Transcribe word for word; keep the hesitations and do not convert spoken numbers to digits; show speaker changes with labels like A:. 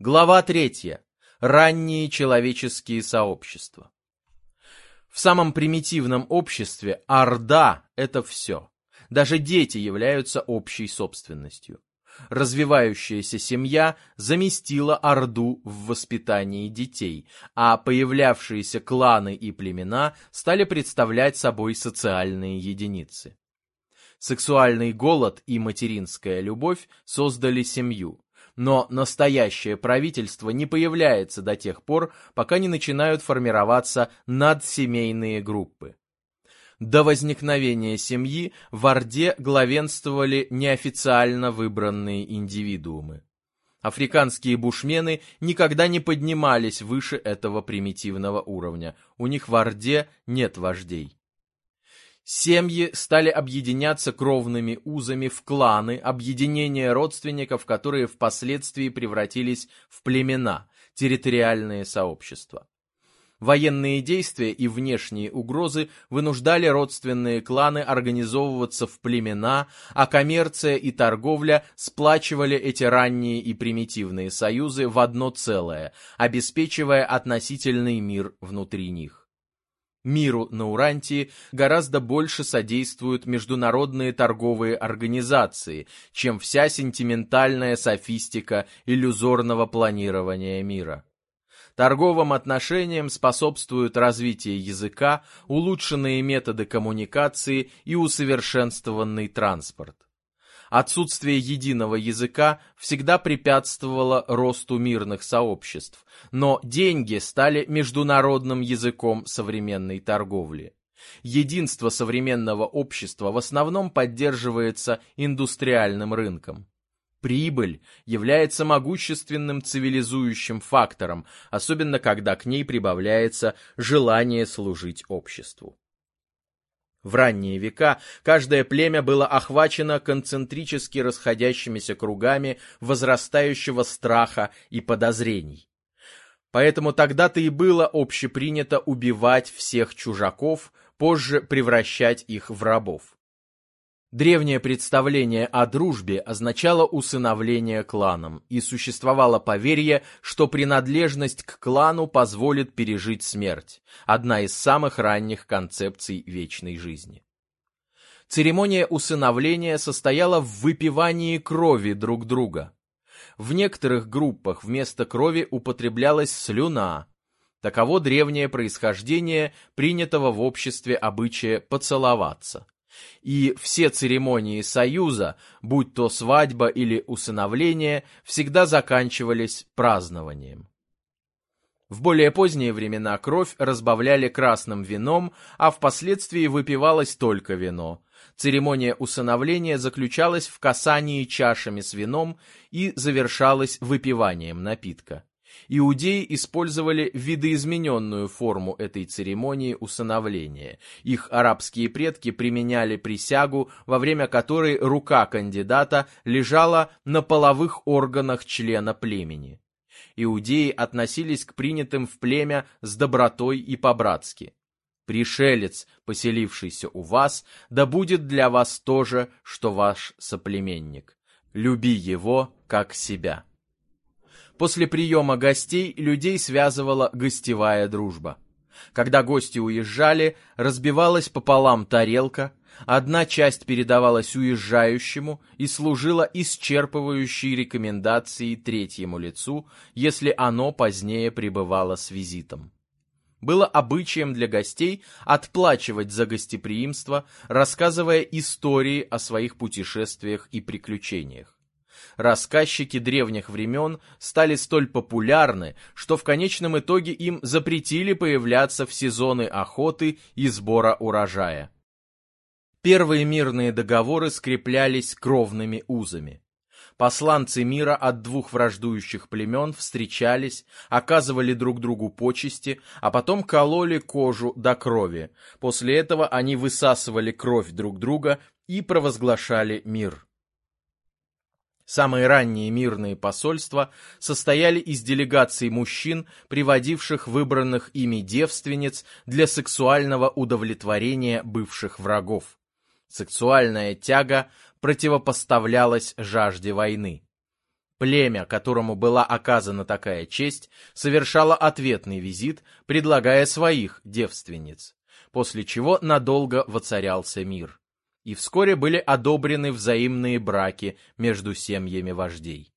A: Глава третья. Ранние человеческие сообщества. В самом примитивном обществе орда – это все. Даже дети являются общей собственностью. Развивающаяся семья заместила орду в воспитании детей, а появлявшиеся кланы и племена стали представлять собой социальные единицы. Сексуальный голод и материнская любовь создали семью. Но настоящее правительство не появляется до тех пор, пока не начинают формироваться надсемейные группы. До возникновения семьи в орде главенствовали неофициально выбранные индивидуумы. Африканские бушмены никогда не поднимались выше этого примитивного уровня, у них в орде нет вождей. Семьи стали объединяться кровными узами в кланы, объединения родственников, которые впоследствии превратились в племена, территориальные сообщества. Военные действия и внешние угрозы вынуждали родственные кланы организовываться в племена, а коммерция и торговля сплачивали эти ранние и примитивные союзы в одно целое, обеспечивая относительный мир внутри них. Миру на Урантии гораздо больше содействуют международные торговые организации, чем вся сентиментальная софистика иллюзорного планирования мира. Торговым отношениям способствуют развитие языка, улучшенные методы коммуникации и усовершенствованный транспорт. Отсутствие единого языка всегда препятствовало росту мирных сообществ, но деньги стали международным языком современной торговли. Единство современного общества в основном поддерживается индустриальным рынком. Прибыль является могущественным цивилизующим фактором, особенно когда к ней прибавляется желание служить обществу. В ранние века каждое племя было охвачено концентрически расходящимися кругами возрастающего страха и подозрений. Поэтому тогда-то и было общепринято убивать всех чужаков, позже превращать их в рабов. Древнее представление о дружбе означало усыновление кланом, и существовало поверье, что принадлежность к клану позволит пережить смерть, одна из самых ранних концепций вечной жизни. Церемония усыновления состояла в выпивании крови друг друга. В некоторых группах вместо крови употреблялась слюна. Таково древнее происхождение принятого в обществе обычая поцеловаться. И все церемонии союза, будь то свадьба или усыновление, всегда заканчивались празднованием. В более поздние времена кровь разбавляли красным вином, а впоследствии выпивалось только вино. Церемония усыновления заключалась в касании чашами с вином и завершалась выпиванием напитка. Иудеи использовали видоизмененную форму этой церемонии усыновления. Их арабские предки применяли присягу, во время которой рука кандидата лежала на половых органах члена племени. Иудеи относились к принятым в племя с добротой и по-братски. «Пришелец, поселившийся у вас, да будет для вас то же, что ваш соплеменник. Люби его, как себя». После приема гостей людей связывала гостевая дружба. Когда гости уезжали, разбивалась пополам тарелка, одна часть передавалась уезжающему и служила исчерпывающей рекомендацией третьему лицу, если оно позднее прибывало с визитом. Было обычаем для гостей отплачивать за гостеприимство, рассказывая истории о своих путешествиях и приключениях. Рассказчики древних времен стали столь популярны, что в конечном итоге им запретили появляться в сезоны охоты и сбора урожая. Первые мирные договоры скреплялись кровными узами. Посланцы мира от двух враждующих племен встречались, оказывали друг другу почести, а потом кололи кожу до крови. После этого они высасывали кровь друг друга и провозглашали мир. Самые ранние мирные посольства состояли из делегаций мужчин, приводивших выбранных ими девственниц для сексуального удовлетворения бывших врагов. Сексуальная тяга противопоставлялась жажде войны. Племя, которому была оказана такая честь, совершало ответный визит, предлагая своих девственниц, после чего надолго воцарялся мир. И вскоре были одобрены взаимные браки между семьями вождей.